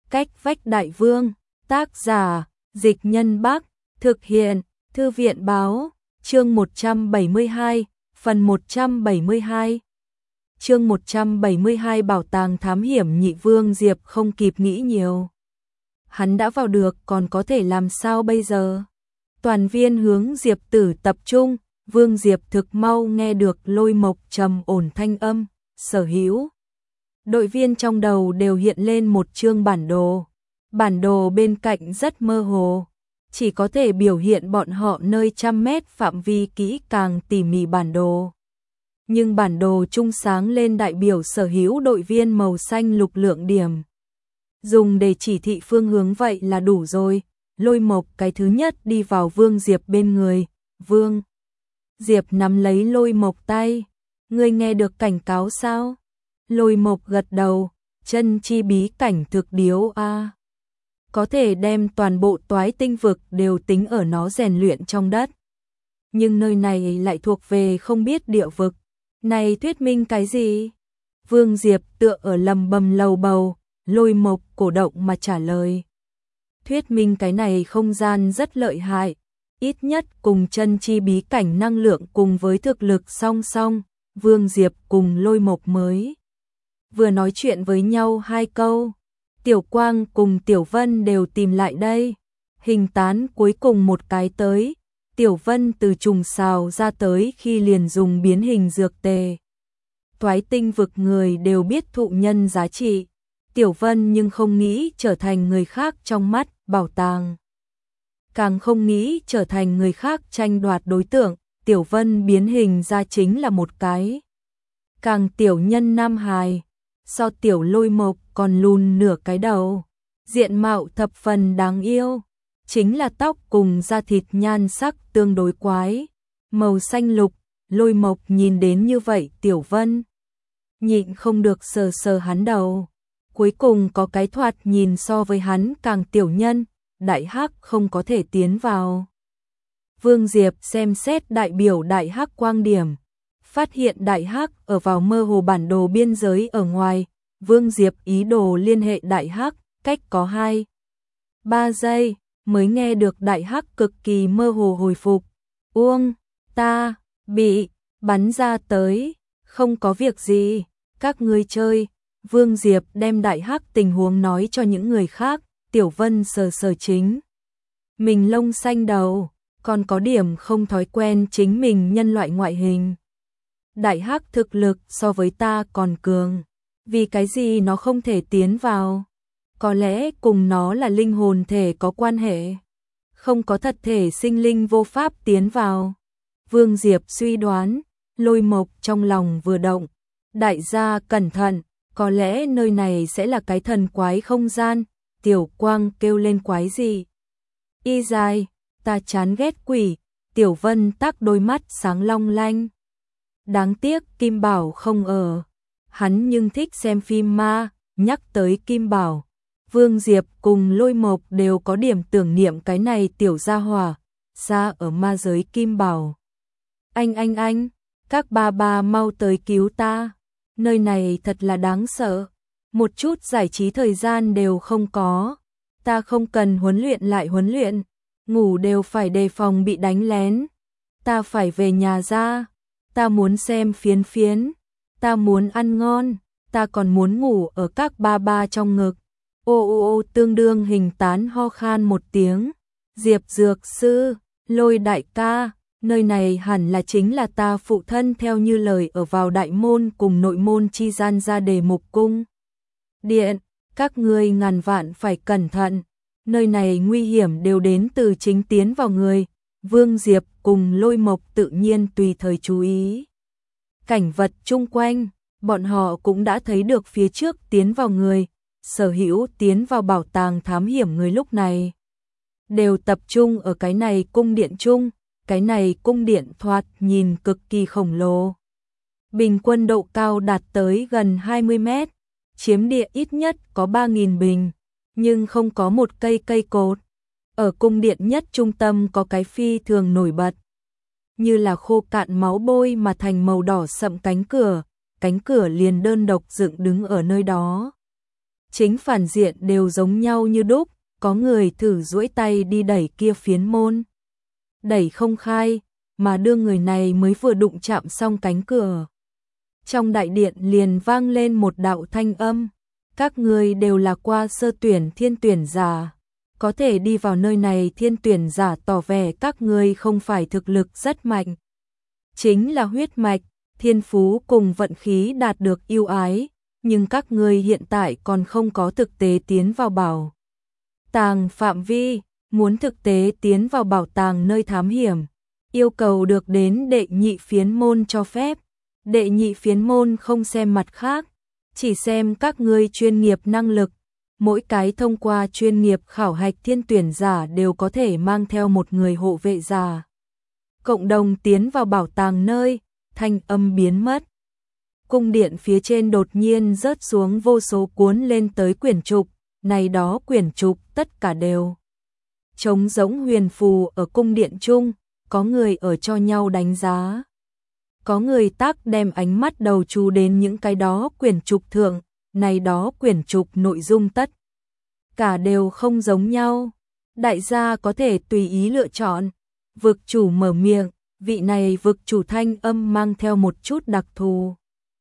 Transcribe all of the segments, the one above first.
Cách vách đại vương, tác giả, Dịch Nhân Bắc, thực hiện, Thư viện báo, chương 172, phần 172. Chương 172 Bảo tàng thám hiểm nhị Vương Diệp không kịp nghĩ nhiều. Hắn đã vào được còn có thể làm sao bây giờ? Toàn viên hướng Diệp Tử tập trung, Vương Diệp thực mau nghe được Lôi Mộc trầm ổn thanh âm, sở hữu. Đội viên trong đầu đều hiện lên một chương bản đồ. Bản đồ bên cạnh rất mơ hồ, chỉ có thể biểu hiện bọn họ nơi trăm mét phạm vi kỹ càng tỉ mỉ bản đồ. Nhưng bản đồ trung sáng lên đại biểu sở hữu đội viên màu xanh lục lượng điểm. Dùng để chỉ thị phương hướng vậy là đủ rồi. Lôi Mộc cái thứ nhất đi vào Vương Diệp bên người. Vương Diệp nắm lấy Lôi Mộc tay. Ngươi nghe được cảnh cáo sao? Lôi Mộc gật đầu. Chân chi bí cảnh thực điếu a. Có thể đem toàn bộ toái tinh vực đều tính ở nó rèn luyện trong đất. Nhưng nơi này lại thuộc về không biết địa vực. Này thuyết minh cái gì? Vương Diệp tựa ở lầm bầm lầu bầu, Lôi Mộc cổ động mà trả lời. Thuyết minh cái này không gian rất lợi hại, ít nhất cùng chân chi bí cảnh năng lượng cùng với thực lực song song. Vương Diệp cùng Lôi Mộc mới vừa nói chuyện với nhau hai câu, Tiểu Quang cùng Tiểu Vân đều tìm lại đây. Hình tán cuối cùng một cái tới, Tiểu Vân từ trùng xào ra tới khi liền dùng biến hình dược tề. Toái tinh vực người đều biết thụ nhân giá trị, Tiểu Vân nhưng không nghĩ trở thành người khác trong mắt bảo tàng. Càng không nghĩ trở thành người khác tranh đoạt đối tượng, Tiểu Vân biến hình ra chính là một cái càng tiểu nhân nam hài, so Tiểu Lôi Mộc còn lùn nửa cái đầu, diện mạo thập phần đáng yêu, chính là tóc cùng da thịt nhan sắc tương đối quái, màu xanh lục. Lôi Mộc nhìn đến như vậy Tiểu Vân nhịn không được sờ sờ hắn đầu. Cuối cùng có cái thoạt nhìn so với hắn càng tiểu nhân, Đại Hắc không có thể tiến vào. Vương Diệp xem xét đại biểu Đại Hắc quang điểm, phát hiện Đại Hắc ở vào mơ hồ bản đồ biên giới ở ngoài. Vương Diệp ý đồ liên hệ Đại Hắc, cách có 2-3 giây mới nghe được Đại Hắc cực kỳ mơ hồ hồi phục. Uông, ta bị bắn ra tới, không có việc gì, các ngươi chơi. Vương Diệp đem Đại Hắc tình huống nói cho những người khác. Tiểu Vân sờ sờ chính mình lông xanh đầu, còn có điểm không thói quen chính mình nhân loại ngoại hình. Đại Hắc thực lực so với ta còn cường, vì cái gì nó không thể tiến vào? Có lẽ cùng nó là linh hồn thể có quan hệ, không có thật thể sinh linh vô pháp tiến vào. Vương Diệp suy đoán. Lôi Mộc trong lòng vừa động. Đại gia cẩn thận, có lẽ nơi này sẽ là cái thần quái không gian. Tiểu Quang kêu lên quái gì? Y dài, ta chán ghét quỷ. Tiểu Vân tắc đôi mắt sáng long lanh. Đáng tiếc Kim Bảo không ở. Hắn nhưng thích xem phim ma. Nhắc tới Kim Bảo, Vương Diệp cùng Lôi Mộc đều có điểm tưởng niệm cái này tiểu gia hỏa. Ra ở ma giới Kim Bảo. Anh, các ba mau tới cứu ta. Nơi này thật là đáng sợ. Một chút giải trí thời gian đều không có. Ta không cần huấn luyện lại huấn luyện. Ngủ đều phải đề phòng bị đánh lén. Ta phải về nhà ra. Ta muốn xem phiến phiến. Ta muốn ăn ngon. Ta còn muốn ngủ ở các ba trong ngực. Ô tương đương hình tán ho khan một tiếng. Diệp dược sư, Lôi đại ca. Nơi này hẳn là chính là ta phụ thân theo như lời ở vào đại môn cùng nội môn chi gian ra đề mục cung điện. Các ngươi ngàn vạn phải cẩn thận. Nơi này nguy hiểm đều đến từ chính tiến vào người. Vương Diệp cùng Lôi Mộc tự nhiên tùy thời chú ý cảnh vật chung quanh. Bọn họ cũng đã thấy được phía trước tiến vào người. Sở hữu tiến vào bảo tàng thám hiểm người lúc này đều tập trung ở cái này cung điện chung. Cái này cung điện thoạt nhìn cực kỳ khổng lồ. Bình quân độ cao đạt tới gần 20 mét, chiếm địa ít nhất có 3.000 bình, nhưng không có một cây cột. Ở cung điện nhất trung tâm có cái phi thường nổi bật, như là khô cạn máu bôi mà thành màu đỏ sậm cánh cửa liền đơn độc dựng đứng ở nơi đó. chính phản diện đều giống nhau như đúc, có người thử duỗi tay đi đẩy kia phiến môn. Đẩy không khai, mà đưa người này mới vừa đụng chạm xong cánh cửa. Trong đại điện liền vang lên một đạo thanh âm, các ngươi đều là qua sơ tuyển thiên tuyển giả, có thể đi vào nơi này thiên tuyển giả tỏ vẻ các ngươi không phải thực lực rất mạnh. Chính là huyết mạch, thiên phú cùng vận khí đạt được ưu ái, nhưng các ngươi hiện tại còn không có thực tế tiến vào bảo tàng phạm vi, muốn thực tế tiến vào bảo tàng nơi thám hiểm, yêu cầu được đến đệ nhị phiến môn cho phép. Đệ nhị phiến môn không xem mặt khác, chỉ xem các ngươi chuyên nghiệp năng lực. Mỗi cái thông qua chuyên nghiệp khảo hạch thiên tuyển giả đều có thể mang theo một người hộ vệ giả. Cộng đồng tiến vào bảo tàng nơi, thanh âm biến mất. Cung điện phía trên đột nhiên rớt xuống vô số cuốn lên tới quyển trục, này đó quyển trục tất cả đều trống rỗng huyền phù ở cung điện chung, có người ở cho nhau đánh giá. Có người tác đem ánh mắt đầu chú đến những cái đó quyển trục thượng, này đó quyển trục nội dung tất cả đều không giống nhau. Đại gia có thể tùy ý lựa chọn. Vực chủ mở miệng, vị này vực chủ thanh âm mang theo một chút đặc thù.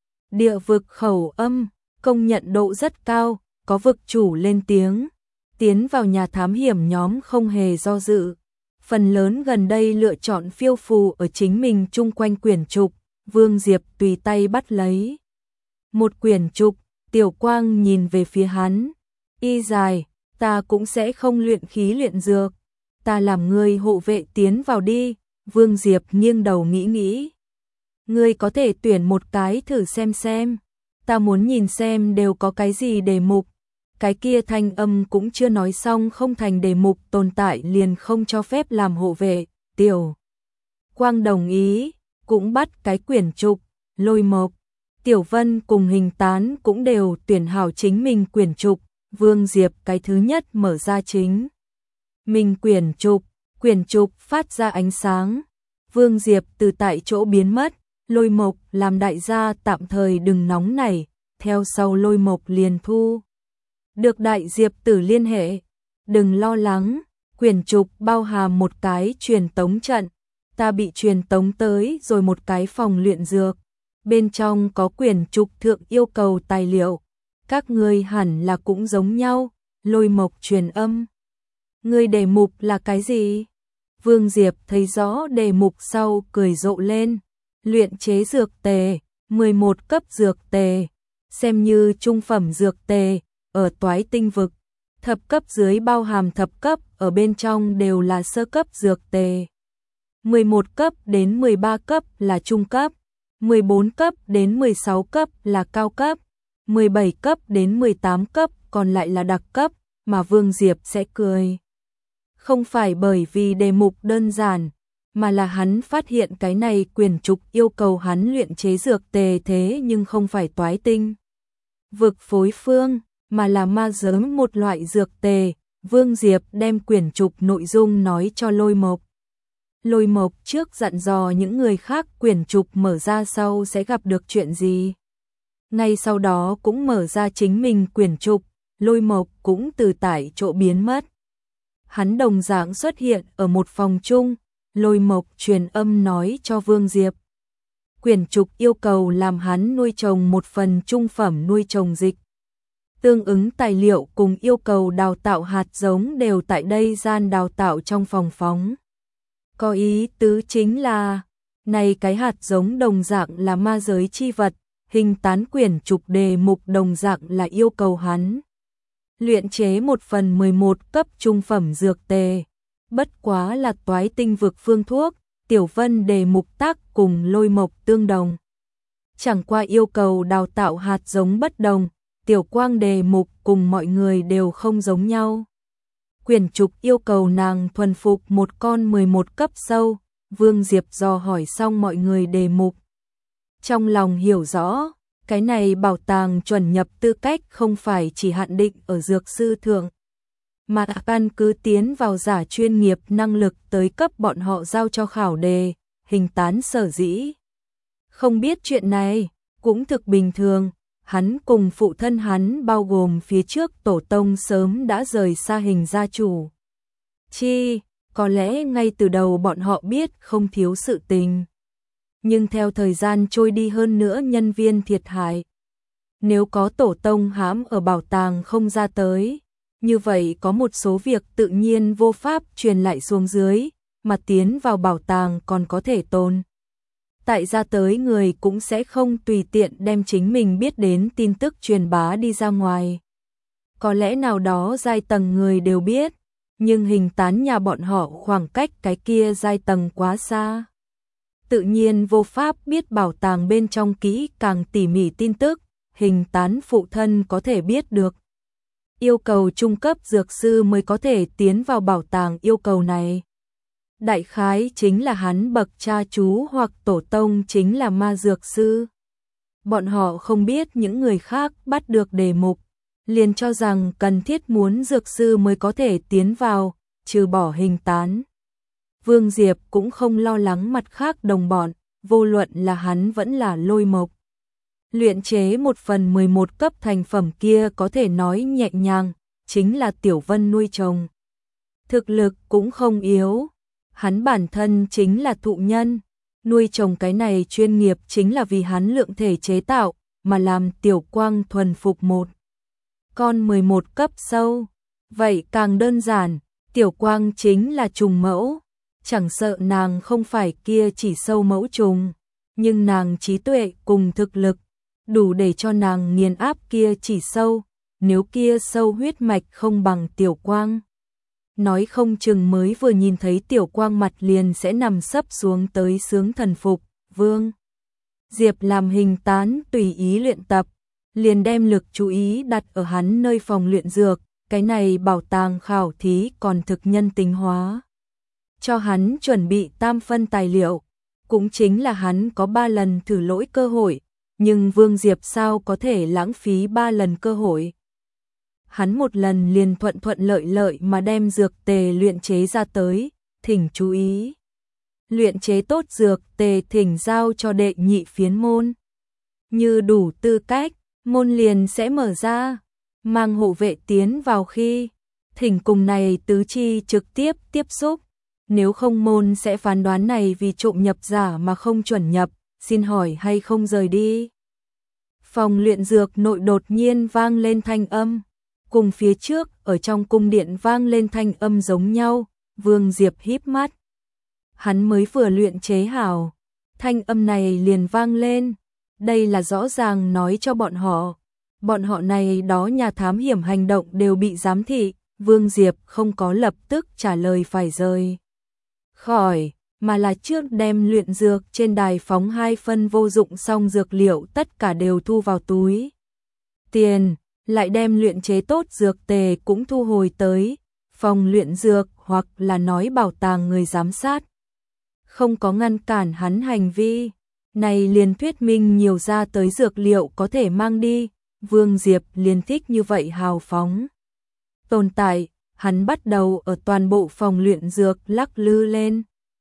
Địa vực khẩu âm, công nhận độ rất cao, có vực chủ lên tiếng. Tiến vào nhà thám hiểm nhóm không hề do dự. Phần lớn gần đây lựa chọn phiêu phù ở chính mình chung quanh quyển trục, Vương Diệp tùy tay bắt lấy. Một quyển trục, Tiểu Quang nhìn về phía hắn. Y dài, ta cũng sẽ không luyện khí luyện dược. Ta làm ngươi hộ vệ tiến vào đi. Vương Diệp nghiêng đầu nghĩ. Ngươi có thể tuyển một cái thử xem. Ta muốn nhìn xem đều có cái gì đề mục. Cái kia thanh âm cũng chưa nói xong không thành đề mục tồn tại liền không cho phép làm hộ vệ. Tiểu Quang đồng ý, cũng bắt cái quyển trục. Lôi Mộc, Tiểu Vân cùng Hình Tán cũng đều tuyển hảo chính mình quyển trục. Vương Diệp cái thứ nhất mở ra chính mình quyển trục phát ra ánh sáng. Vương Diệp từ tại chỗ biến mất. Lôi Mộc làm đại gia tạm thời đừng nóng nảy, theo sau Lôi Mộc liền thu được đại Diệp Tử liên hệ. Đừng lo lắng, quyển trục bao hàm một cái truyền tống trận, ta bị truyền tống tới rồi một cái phòng luyện dược, bên trong có quyển trục thượng yêu cầu tài liệu, các ngươi hẳn là cũng giống nhau. Lôi Mộc truyền âm. Ngươi đề mục là cái gì? Vương Diệp thấy rõ đề mục sau cười rộ lên. Luyện chế dược tề, 11 cấp dược tề, xem như trung phẩm dược tề, ở Toái Tinh vực. Thập cấp dưới bao hàm thập cấp, ở bên trong đều là sơ cấp dược tề. 11 cấp đến 13 cấp là trung cấp, 14 cấp đến 16 cấp là cao cấp, 17 cấp đến 18 cấp còn lại là đặc cấp, mà Vương Diệp sẽ cười. Không phải bởi vì đề mục đơn giản, mà là hắn phát hiện cái này quyển trục yêu cầu hắn luyện chế dược tề thế nhưng không phải Toái Tinh vực phối phương, mà là ma giới một loại dược tề. Vương Diệp đem quyển trục nội dung nói cho Lôi Mộc. Lôi Mộc trước dặn dò những người khác quyển trục mở ra sau sẽ gặp được chuyện gì. Ngay sau đó cũng mở ra chính mình quyển trục, Lôi Mộc cũng từ tại chỗ biến mất. Hắn đồng dạng xuất hiện ở một phòng chung, Lôi Mộc truyền âm nói cho Vương Diệp. Quyển trục yêu cầu làm hắn nuôi trồng một phần trung phẩm nuôi trồng dịch. Tương ứng tài liệu cùng yêu cầu đào tạo hạt giống đều tại đây gian đào tạo trong phòng phóng. Có ý tứ chính là, này cái hạt giống đồng dạng là ma giới chi vật, Hình Tán quyển trục đề mục đồng dạng là yêu cầu hắn luyện chế một phần 11 cấp trung phẩm dược tề. Bất quá là Toái Tinh vực phương thuốc, Tiểu Vân đề mục tác cùng Lôi Mộc tương đồng. Chẳng qua yêu cầu đào tạo hạt giống bất đồng, Tiểu Quang đề mục cùng mọi người đều không giống nhau. Quyển trục yêu cầu nàng thuần phục một con 11 cấp sâu, Vương Diệp dò hỏi xong mọi người đề mục. Trong lòng hiểu rõ, cái này bảo tàng chuẩn nhập tư cách không phải chỉ hạn định ở dược sư thượng, mà căn cứ tiến vào giả chuyên nghiệp năng lực tới cấp bọn họ giao cho khảo đề. Hình Tán sở dĩ không biết chuyện này, cũng thực bình thường, hắn cùng phụ thân hắn bao gồm phía trước tổ tông sớm đã rời xa hình gia chủ. Có lẽ ngay từ đầu bọn họ biết không thiếu sự tình. Nhưng theo thời gian trôi đi hơn nữa nhân viên thiệt hại. Nếu có tổ tông hãm ở bảo tàng không ra tới, như vậy có một số việc tự nhiên vô pháp truyền lại xuống dưới, mà tiến vào bảo tàng còn có thể tồn. Tại ra tới người cũng sẽ không tùy tiện đem chính mình biết đến tin tức truyền bá đi ra ngoài. Có lẽ nào đó giai tầng người đều biết, nhưng hình tán nhà bọn họ khoảng cách cái kia giai tầng quá xa. Tự nhiên vô pháp biết bảo tàng bên trong kỹ càng tỉ mỉ tin tức, hình tán phụ thân có thể biết được. Yêu cầu trung cấp dược sư mới có thể tiến vào bảo tàng, yêu cầu này đại khái chính là hắn bậc cha chú hoặc tổ tông chính là ma dược sư. Bọn họ không biết những người khác bắt được đề mục, liền cho rằng cần thiết muốn dược sư mới có thể tiến vào, trừ bỏ hình tán. Vương Diệp cũng không lo lắng mặt khác đồng bọn, vô luận là hắn vẫn là Lôi Mộc. Luyện chế 1/11 cấp thành phẩm kia có thể nói nhẹ nhàng, chính là Tiểu Vân nuôi trồng. Thực lực cũng không yếu, hắn bản thân chính là thụ nhân, nuôi trồng cái này chuyên nghiệp chính là vì hắn lượng thể chế tạo, mà làm Tiểu Quang thuần phục một con 11 cấp sâu. Vậy càng đơn giản, Tiểu Quang chính là trùng mẫu, chẳng sợ nàng không phải kia chỉ sâu mẫu trùng, nhưng nàng trí tuệ cùng thực lực đủ để cho nàng nghiền áp kia chỉ sâu, nếu kia sâu huyết mạch không bằng Tiểu Quang. Nói không chừng mới vừa nhìn thấy Tiểu Quang mặt liền sẽ nằm sấp xuống tới sướng thần phục. Vương Diệp làm hình tán tùy ý luyện tập, liền đem lực chú ý đặt ở hắn nơi phòng luyện dược, cái này bảo tàng khảo thí còn thực nhân tính hóa. Cho hắn chuẩn bị tam phân tài liệu, cũng chính là hắn có 3 lần thử lỗi cơ hội, nhưng Vương Diệp sao có thể lãng phí 3 lần cơ hội. Hắn một lần liền thuận thuận lợi lợi mà đem dược tề luyện chế ra tới, thỉnh chú ý. Luyện chế tốt dược tề thỉnh giao cho đệ nhị phiến môn. Như đủ tư cách, môn liền sẽ mở ra, mang hộ vệ tiến vào khi thỉnh cùng này tứ chi trực tiếp tiếp xúc. Nếu không môn sẽ phán đoán này vì trộm nhập giả mà không chuẩn nhập, xin hỏi hay không rời đi. Phòng luyện dược nội đột nhiên vang lên thanh âm, cùng phía trước ở trong cung điện vang lên thanh âm giống nhau. Vương Diệp híp mắt, hắn mới vừa luyện chế hảo, thanh âm này liền vang lên, đây là rõ ràng nói cho bọn họ này đó nhà thám hiểm hành động đều bị giám thị. Vương Diệp không có lập tức trả lời phải rời khỏi, mà là trước đem luyện dược trên đài phóng 2 phân vô dụng xong dược liệu tất cả đều thu vào túi tiền, lại đem luyện chế tốt dược tề cũng thu hồi tới phòng luyện dược, hoặc là nói bảo tàng người giám sát không có ngăn cản hắn hành vi, này liền thuyết minh nhiều ra tới dược liệu có thể mang đi. Vương Diệp liền thích như vậy hào phóng tồn tại, hắn bắt đầu ở toàn bộ phòng luyện dược lắc lư lên.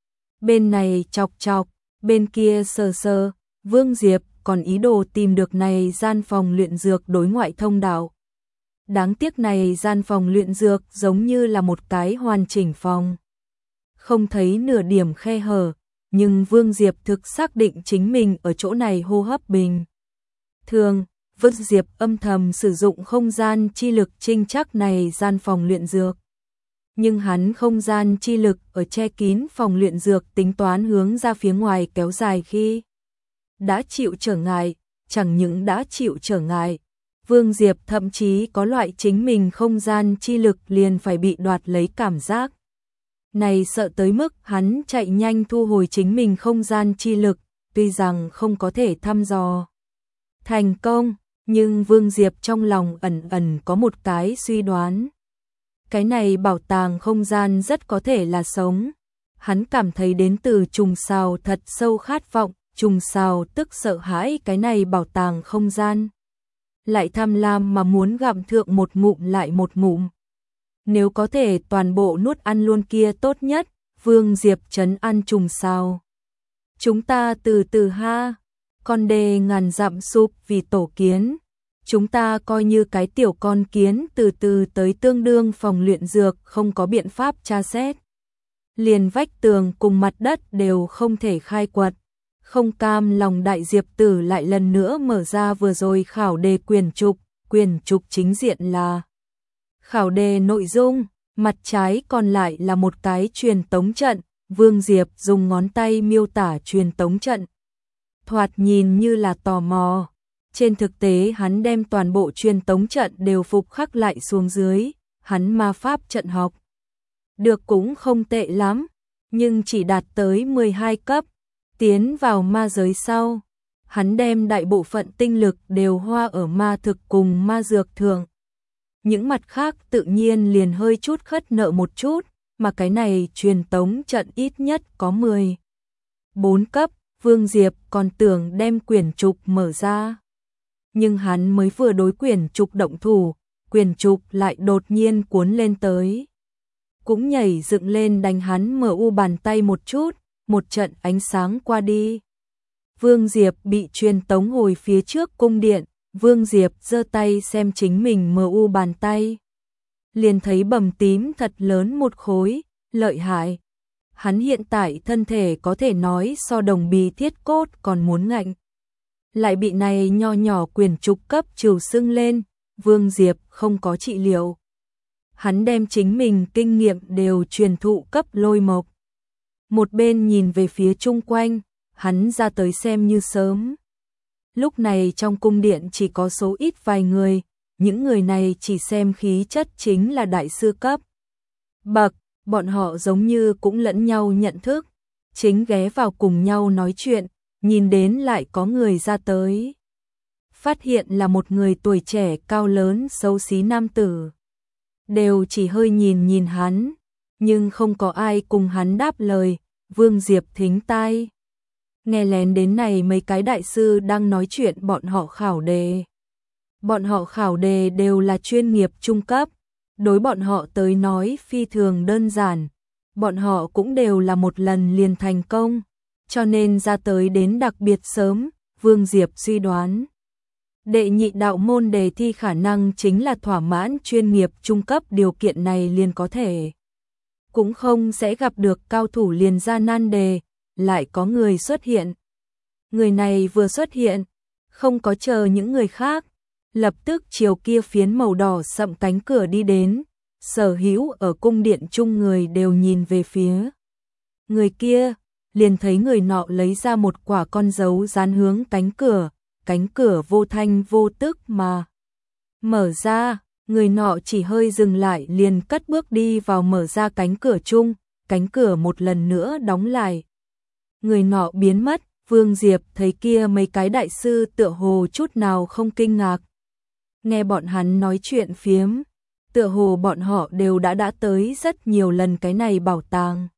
Bên này chọc chọc, bên kia sờ sờ, Vương Diệp còn ý đồ tìm được này gian phòng luyện dược đối ngoại thông đạo. Đáng tiếc này gian phòng luyện dược giống như là một cái hoàn chỉnh phòng, không thấy nửa điểm khe hở, nhưng Vương Diệp thực xác định chính mình ở chỗ này hô hấp bình thường. Vương Diệp âm thầm sử dụng không gian chi lực trinh chắc này gian phòng luyện dược. Nhưng hắn không gian chi lực ở che kín phòng luyện dược tính toán hướng ra phía ngoài kéo dài khi đã chịu trở ngại, chẳng những đã chịu trở ngại, Vương Diệp thậm chí có loại chính mình không gian chi lực liền phải bị đoạt lấy cảm giác. Này sợ tới mức hắn chạy nhanh thu hồi chính mình không gian chi lực, tuy rằng không có thể thăm dò thành công, nhưng Vương Diệp trong lòng ẩn ẩn có một cái suy đoán. Cái này bảo tàng không gian rất có thể là sống. Hắn cảm thấy đến từ trùng sào thật sâu khát vọng, trùng sào tức sợ hãi cái này bảo tàng không gian. Lại tham lam mà muốn gặm thượng một ngụm lại một ngụm. Nếu có thể toàn bộ nuốt ăn luôn kia tốt nhất. Vương Diệp trấn an trùng sào. Chúng ta từ từ ha, con đê ngàn dặm sụp vì tổ kiến, chúng ta coi như cái tiểu con kiến từ từ tới tương đương phòng luyện dược không có biện pháp tra xét. Liền vách tường cùng mặt đất đều không thể khai quật. Không cam lòng Đại Diệp Tử lại lần nữa mở ra vừa rồi khảo đề quyển trục chính diện là khảo đề nội dung, mặt trái còn lại là một cái truyền tống trận, Vương Diệp dùng ngón tay miêu tả truyền tống trận. Thoạt nhìn như là tò mò, trên thực tế hắn đem toàn bộ truyền tống trận đều phục khắc lại xuống dưới, hắn ma pháp trận học. Được cũng không tệ lắm, nhưng chỉ đạt tới 12 cấp, tiến vào ma giới sau. Hắn đem đại bộ phận tinh lực đều hoa ở ma thực cùng ma dược thượng. Những mặt khác tự nhiên liền hơi chút khất nợ một chút, mà cái này truyền tống trận ít nhất có 14 cấp, Vương Diệp còn tưởng đem quyển trục mở ra. Nhưng hắn mới vừa đối quyển trục động thủ, quyển trục lại đột nhiên cuốn lên tới. Cũng nhảy dựng lên đánh hắn mở u bàn tay một chút, một trận ánh sáng qua đi. Vương Diệp bị truyền tống hồi phía trước cung điện, Vương Diệp giơ tay xem chính mình mờ u bàn tay. Liền thấy bầm tím thật lớn một khối, lợi hại. Hắn hiện tại thân thể có thể nói so đồng bì thiết cốt còn muốn ngạnh. Lại bị này nho nhỏ quyển trục cấp trừ sưng lên, Vương Diệp không có trị liệu. Hắn đem chính mình kinh nghiệm đều truyền thụ cấp Lôi Mộc. Một bên nhìn về phía chung quanh, hắn ra tới xem như sớm. Lúc này trong cung điện chỉ có số ít vài người, những người này chỉ xem khí chất chính là đại sư cấp. Bậc, bọn họ giống như cũng lẫn nhau nhận thức, chính ghé vào cùng nhau nói chuyện, nhìn đến lại có người ra tới. Phát hiện là một người tuổi trẻ cao lớn xấu xí nam tử. Đều chỉ hơi nhìn nhìn hắn, nhưng không có ai cùng hắn đáp lời, Vương Diệp thính tai. Nghe lén đến này mấy cái đại sư đang nói chuyện bọn họ khảo đề. Bọn họ khảo đề đều là chuyên nghiệp trung cấp, đối bọn họ tới nói phi thường đơn giản, bọn họ cũng đều là một lần liền thành công, cho nên ra tới đến đặc biệt sớm, Vương Diệp suy đoán. Đệ nhị đạo môn đề thi khả năng chính là thỏa mãn chuyên nghiệp trung cấp điều kiện này liền có thể. Cũng không sẽ gặp được cao thủ liền ra nan đề, lại có người xuất hiện. Người này vừa xuất hiện, không có chờ những người khác, lập tức chiều kia phiến màu đỏ sậm cánh cửa đi đến, sở hữu ở cung điện chung người đều nhìn về phía. Người kia, liền thấy người nọ lấy ra một quả con dấu dán hướng cánh cửa vô thanh vô tức mà. Mở ra, người nọ chỉ hơi dừng lại liền cất bước đi vào mở ra cánh cửa chung, cánh cửa một lần nữa đóng lại. Người nọ biến mất, Vương Diệp thấy kia mấy cái đại sư tựa hồ chút nào không kinh ngạc. Nghe bọn hắn nói chuyện phiếm, tựa hồ bọn họ đều đã tới rất nhiều lần cái này bảo tàng.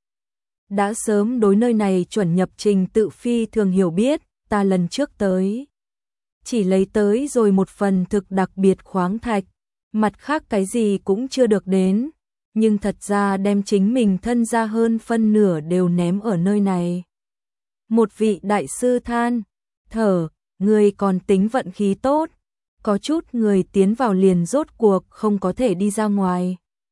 Đã sớm đối nơi này chuẩn nhập trình tự phi thường hiểu biết, ta lần trước tới. Chỉ lấy tới rồi một phần thực đặc biệt khoáng thạch, mặt khác cái gì cũng chưa được đến, nhưng thật ra đem chính mình thân ra hơn phân nửa đều ném ở nơi này. Một vị đại sư than, thở, người còn tính vận khí tốt, có chút người tiến vào liền rốt cuộc không có thể đi ra ngoài.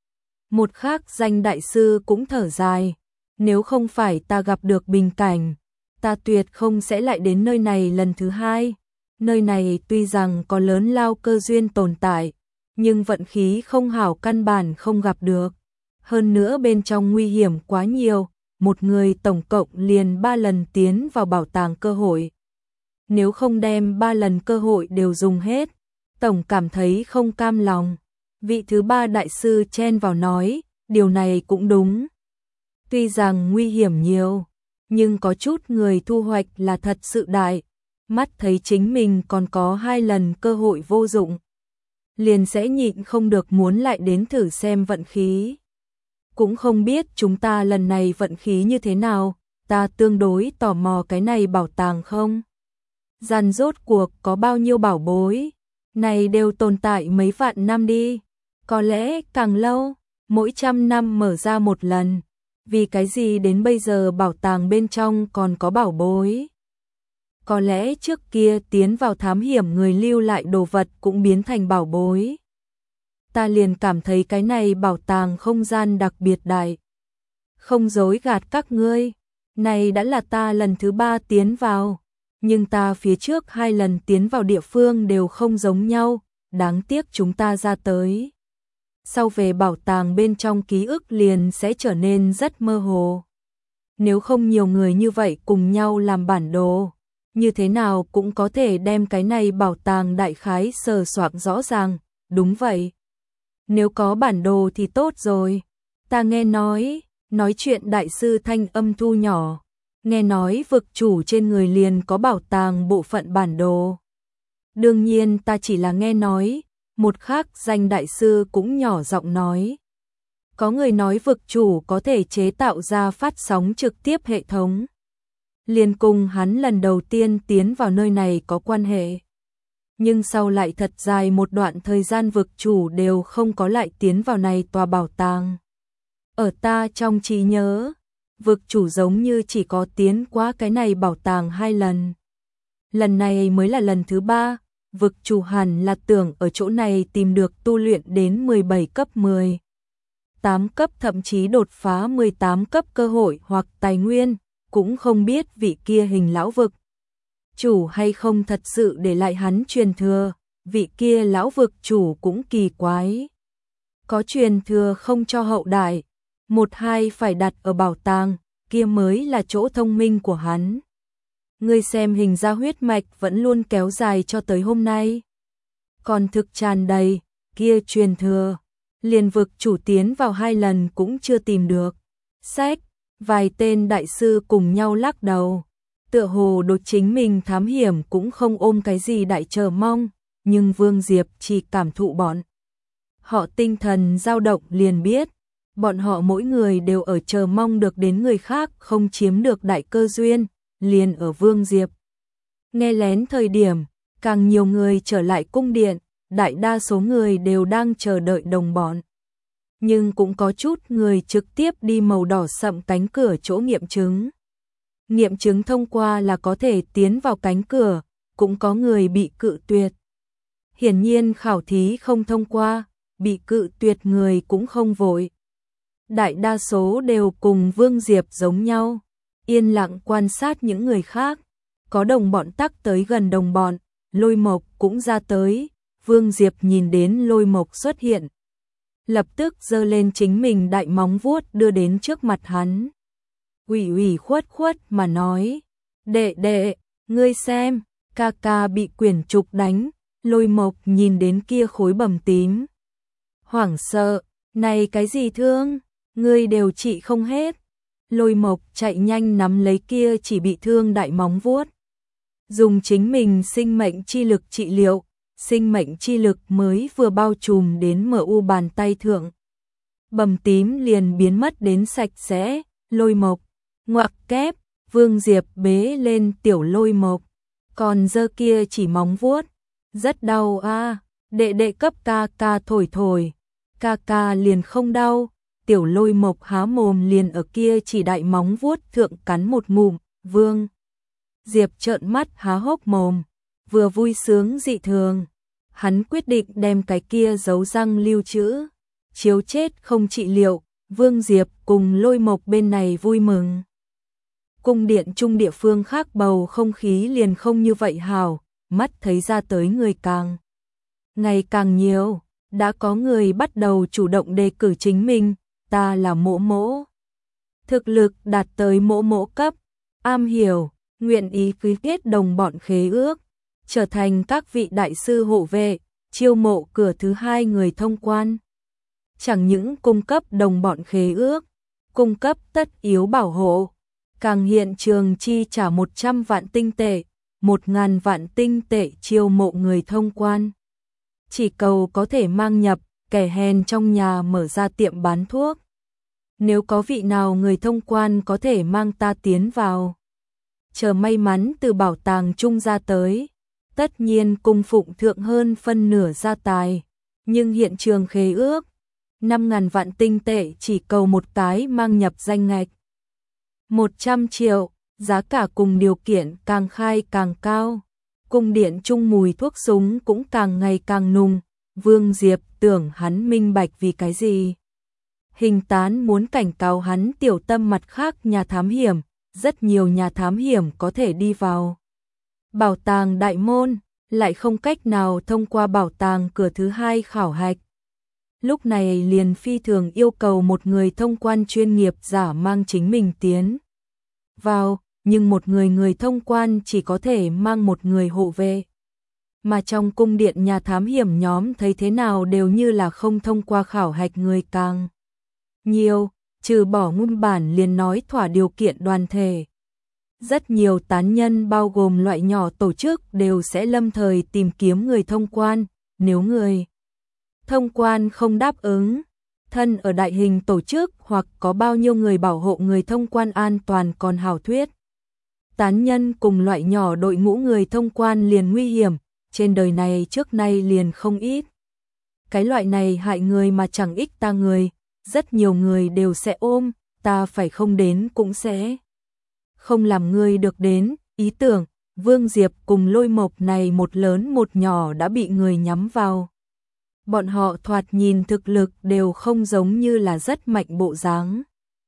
Một khác danh đại sư cũng thở dài, nếu không phải ta gặp được bình cảnh, ta tuyệt không sẽ lại đến nơi này lần thứ hai. Nơi này tuy rằng có lớn lao cơ duyên tồn tại, nhưng vận khí không hảo căn bản không gặp được. Hơn nữa bên trong nguy hiểm quá nhiều, một người tổng cộng liền 3 lần tiến vào bảo tàng cơ hội. Nếu không đem 3 lần cơ hội đều dùng hết, tổng cảm thấy không cam lòng. Vị thứ 3 đại sư chen vào nói, điều này cũng đúng. Tuy rằng nguy hiểm nhiều, nhưng có chút người thu hoạch là thật sự đại. Mắt thấy chính mình còn có 2 lần cơ hội vô dụng, liền sẽ nhịn không được muốn lại đến thử xem vận khí. Cũng không biết chúng ta lần này vận khí như thế nào, ta tương đối tò mò cái này bảo tàng không? Gian rốt cuộc có bao nhiêu bảo bối, này đều tồn tại mấy vạn năm đi, có lẽ càng lâu, mỗi 100 năm mở ra một lần, vì cái gì đến bây giờ bảo tàng bên trong còn có bảo bối? Có lẽ trước kia tiến vào thám hiểm người lưu lại đồ vật cũng biến thành bảo bối. Ta liền cảm thấy cái này bảo tàng không gian đặc biệt đại. Không dối gạt các ngươi, này đã là ta lần thứ 3 tiến vào, nhưng ta phía trước 2 lần tiến vào địa phương đều không giống nhau, đáng tiếc chúng ta ra tới. Sau về bảo tàng bên trong ký ức liền sẽ trở nên rất mơ hồ. Nếu không nhiều người như vậy cùng nhau làm bản đồ, như thế nào cũng có thể đem cái này bảo tàng đại khái sờ soạng rõ ràng, đúng vậy. Nếu có bản đồ thì tốt rồi. Ta nghe nói chuyện đại sư thanh âm thu nhỏ, nghe nói vực chủ trên người liền có bảo tàng bộ phận bản đồ. Đương nhiên ta chỉ là nghe nói, một khác danh đại sư cũng nhỏ giọng nói. Có người nói vực chủ có thể chế tạo ra phát sóng trực tiếp hệ thống. Liền cùng hắn lần đầu tiên tiến vào nơi này có quan hệ. Nhưng sau lại thật dài một đoạn thời gian vực chủ đều không có lại tiến vào này tòa bảo tàng. Ở ta trong trí nhớ, vực chủ giống như chỉ có tiến qua cái này bảo tàng 2 lần. Lần này mới là lần thứ 3, vực chủ hẳn là tưởng ở chỗ này tìm được tu luyện đến 17 cấp 10. 8 cấp thậm chí đột phá 18 cấp cơ hội hoặc tài nguyên, cũng không biết vị kia hình lão vực chủ hay không thật sự để lại hắn truyền thừa, vị kia lão vực chủ cũng kỳ quái. Có truyền thừa không cho hậu đại, 1-2 phải đặt ở bảo tàng, kia mới là chỗ thông minh của hắn. Ngươi xem hình ra huyết mạch vẫn luôn kéo dài cho tới hôm nay. Còn thực tràn đầy, kia truyền thừa, liền vực chủ tiến vào 2 lần cũng chưa tìm được. Sách, vài tên đại sư cùng nhau lắc đầu. Tựa hồ đối chính mình thám hiểm cũng không ôm cái gì đại chờ mong, nhưng Vương Diệp chỉ cảm thụ bọn họ tinh thần dao động liền biết, bọn họ mỗi người đều ở chờ mong được đến người khác không chiếm được đại cơ duyên, liền ở Vương Diệp. Nghe lén thời điểm, càng nhiều người trở lại cung điện, đại đa số người đều đang chờ đợi đồng bọn. Nhưng cũng có chút người trực tiếp đi màu đỏ sậm cánh cửa chỗ nghiệm chứng. Nghiệm chứng thông qua là có thể tiến vào cánh cửa, cũng có người bị cự tuyệt. Hiển nhiên khảo thí không thông qua, bị cự tuyệt người cũng không vội. Đại đa số đều cùng Vương Diệp giống nhau, yên lặng quan sát những người khác. Có đồng bọn tắc tới gần đồng bọn, Lôi Mộc cũng ra tới. Vương Diệp nhìn đến Lôi Mộc xuất hiện, lập tức giơ lên chính mình đại móng vuốt đưa đến trước mặt hắn. Ủy khuất mà nói, đệ, ngươi xem, ca ca bị quyển trục đánh. Lôi Mộc nhìn đến kia khối bầm tím, hoảng sợ, này cái gì thương, ngươi đều trị không hết. Lôi Mộc chạy nhanh nắm lấy kia chỉ bị thương đại móng vuốt, dùng chính mình sinh mệnh chi lực trị liệu. Sinh mệnh chi lực mới vừa bao trùm đến MU bàn tay thượng, bầm tím liền biến mất đến sạch sẽ. Lôi Mộc ngoặc kép, Vương Diệp bế lên tiểu Lôi Mộc, còn giơ kia chỉ móng vuốt, rất đau a. Đệ cấp ca ca thổi, ca ca liền không đau. Tiểu Lôi Mộc há mồm liền ở kia chỉ đại móng vuốt thượng cắn một ngụm. Vương Diệp trợn mắt há hốc mồm, vừa vui sướng dị thường. Hắn quyết định đem cái kia giấu răng lưu trữ, chiếu chết không trị liệu. Vương Diệp cùng Lôi Mộc bên này vui mừng. Cung điện trung địa phương khác bầu không khí liền không như vậy hào, mắt thấy ra tới người càng ngày càng nhiều, đã có người bắt đầu chủ động đề cử chính mình. Ta là Mỗ Mỗ, thực lực đạt tới Mỗ Mỗ cấp, am hiểu, nguyện ý ký kết đồng bọn khế ước, trở thành các vị đại sư hộ vệ, chiêu mộ cửa thứ 2 người thông quan. Chẳng những cung cấp đồng bọn khế ước, cung cấp tất yếu bảo hộ, càng hiện trường chi trả 100 vạn tinh tệ, 1.000 vạn tinh tệ chiêu mộ người thông quan. Chỉ cầu có thể mang nhập, kẻ hèn trong nhà mở ra tiệm bán thuốc. Nếu có vị nào người thông quan có thể mang ta tiến vào, chờ may mắn từ bảo tàng trung ra tới, tất nhiên cung phụng thượng hơn phân nửa gia tài. Nhưng hiện trường khế ước, 5.000 vạn tinh tệ chỉ cầu một cái mang nhập danh ngạch. 100 triệu, Giá cả cùng điều kiện càng khai càng cao. Cung điện chung mùi thuốc súng cũng càng ngày càng nùng. Vương Diệp tưởng hắn minh bạch vì cái gì. Hình Tán muốn cảnh cáo hắn tiểu tâm mặt khác nhà thám hiểm. Rất nhiều nhà thám hiểm có thể đi vào bảo tàng đại môn, lại không cách nào thông qua bảo tàng cửa thứ hai khảo hạch. Lúc này liền phi thường yêu cầu một người thông quan chuyên nghiệp giả mang chính mình tiến vào, nhưng một người thông quan chỉ có thể mang một người hộ vệ. Mà trong cung điện nhà thám hiểm nhóm thấy thế nào đều như là không thông qua khảo hạch người càng nhiều, trừ bỏ nguyên bản liền nói thỏa điều kiện đoàn thể. Rất nhiều tán nhân bao gồm loại nhỏ tổ chức đều sẽ lâm thời tìm kiếm người thông quan, nếu người thông quan không đáp ứng, thân ở đại hình tổ chức hoặc có bao nhiêu người bảo hộ người thông quan an toàn còn hảo thuyết. Tán nhân cùng loại nhỏ đội ngũ người thông quan liền nguy hiểm, trên đời này trước nay liền không ít. Cái loại này hại người mà chẳng ích ta người, rất nhiều người đều sẽ ôm, ta phải không đến cũng sẽ không làm người được đến, ý tưởng, Vương Diệp cùng Lôi Mộc này một lớn một nhỏ đã bị người nhắm vào. Bọn họ thoạt nhìn thực lực đều không giống như là rất mạnh bộ dáng.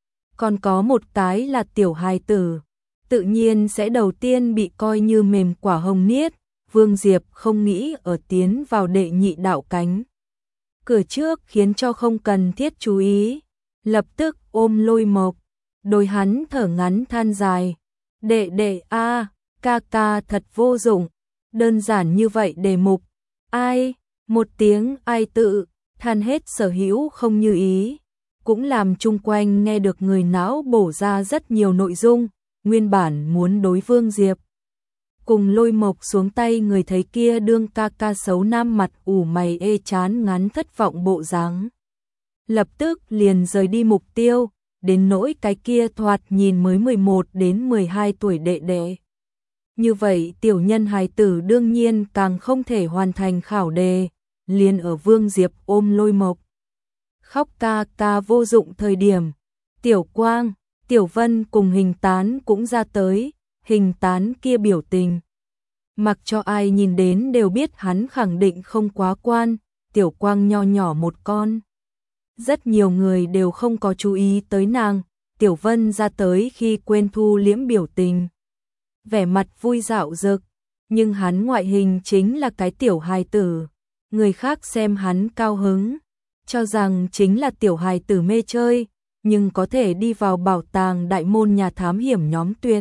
Còn có một cái là tiểu hài tử, tự nhiên sẽ đầu tiên bị coi như mềm quả hồng niết. Vương Diệp không nghĩ ở tiến vào đệ nhị đạo cánh cửa trước khiến cho không cần thiết chú ý, lập tức ôm Lôi Mộc, đôi hắn thở ngắn than dài, đệ đệ a, ca ca thật vô dụng, đơn giản như vậy đề mục, ai, một tiếng ai tự, than hết sở hữu không như ý, cũng làm chung quanh nghe được người não bổ ra rất nhiều nội dung, nguyên bản muốn đối Vương Diệp cùng Lôi Mộc xuống tay người thấy kia đương ca ca xấu nam mặt ủ mày ê chán ngán thất vọng bộ dáng. Lập tức liền rời đi mục tiêu, đến nỗi cái kia thoạt nhìn mới 11 đến 12 tuổi đệ đệ. Như vậy tiểu nhân hài tử đương nhiên càng không thể hoàn thành khảo đề, liền ở Vương Diệp ôm Lôi Mộc. Khóc ca ca vô dụng thời điểm, Tiểu Quang, Tiểu Vân cùng Hình Tán cũng ra tới. Hình Tán kia biểu tình, mặc cho ai nhìn đến đều biết hắn khẳng định không quá quan, Tiểu Quang nho nhỏ một con. Rất nhiều người đều không có chú ý tới nàng, Tiểu Vân ra tới khi quên thu liễm biểu tình. Vẻ mặt vui dạo dực, nhưng hắn ngoại hình chính là cái tiểu hài tử. Người khác xem hắn cao hứng, cho rằng chính là tiểu hài tử mê chơi, nhưng có thể đi vào bảo tàng đại môn nhà thám hiểm nhóm tuyệt.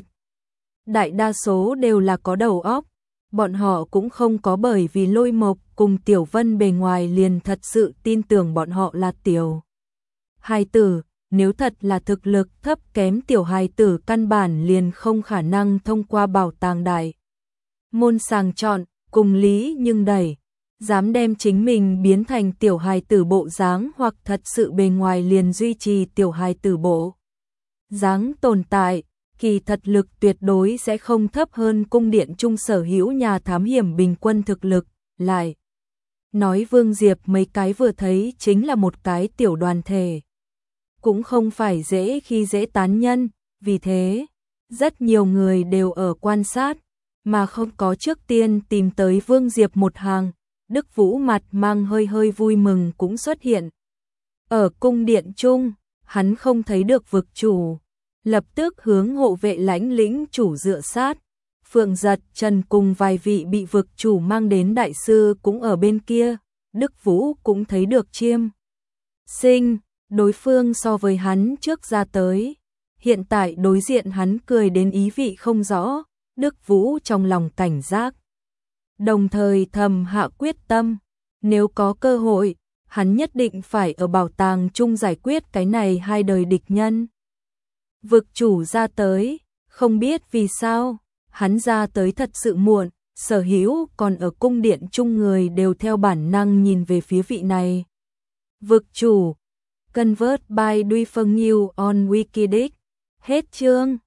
Đại đa số đều là có đầu óc, bọn họ cũng không có bởi vì Lôi Mộc cùng Tiểu Vân bề ngoài liền thật sự tin tưởng bọn họ là tiểu hài tử, nếu thật là thực lực thấp kém tiểu hài tử căn bản liền không khả năng thông qua bảo tàng đại môn sàng chọn, cùng lý nhưng đẩy, dám đem chính mình biến thành tiểu hài tử bộ dáng hoặc thật sự bề ngoài liền duy trì tiểu hài tử bộ dáng tồn tại. Kỳ thật lực tuyệt đối sẽ không thấp hơn cung điện chung sở hữu nhà thám hiểm bình quân thực lực, lại nói Vương Diệp mấy cái vừa thấy chính là một cái tiểu đoàn thể. Cũng không phải dễ khi dễ tán nhân, vì thế, rất nhiều người đều ở quan sát, mà không có trước tiên tìm tới Vương Diệp một hàng, Đức Vũ mặt mang hơi hơi vui mừng cũng xuất hiện. Ở cung điện chung, hắn không thấy được vực chủ. Lập tức hướng hộ vệ lãnh lĩnh chủ dựa sát. Phượng Giật, Trần cùng vài vị bị vực chủ mang đến đại sư cũng ở bên kia. Đức Vũ cũng thấy được Chiêm Sinh, đối phương so với hắn trước ra tới. Hiện tại đối diện hắn cười đến ý vị không rõ. Đức Vũ trong lòng cảnh giác. Đồng thời thầm hạ quyết tâm. Nếu có cơ hội, hắn nhất định phải ở bảo tàng chung giải quyết cái này hai đời địch nhân. Vực chủ ra tới, không biết vì sao, hắn ra tới thật sự muộn, sở hữu còn ở cung điện chung người đều theo bản năng nhìn về phía vị này. Vực chủ, convert by Duy Phân New on Wikidic, hết chương.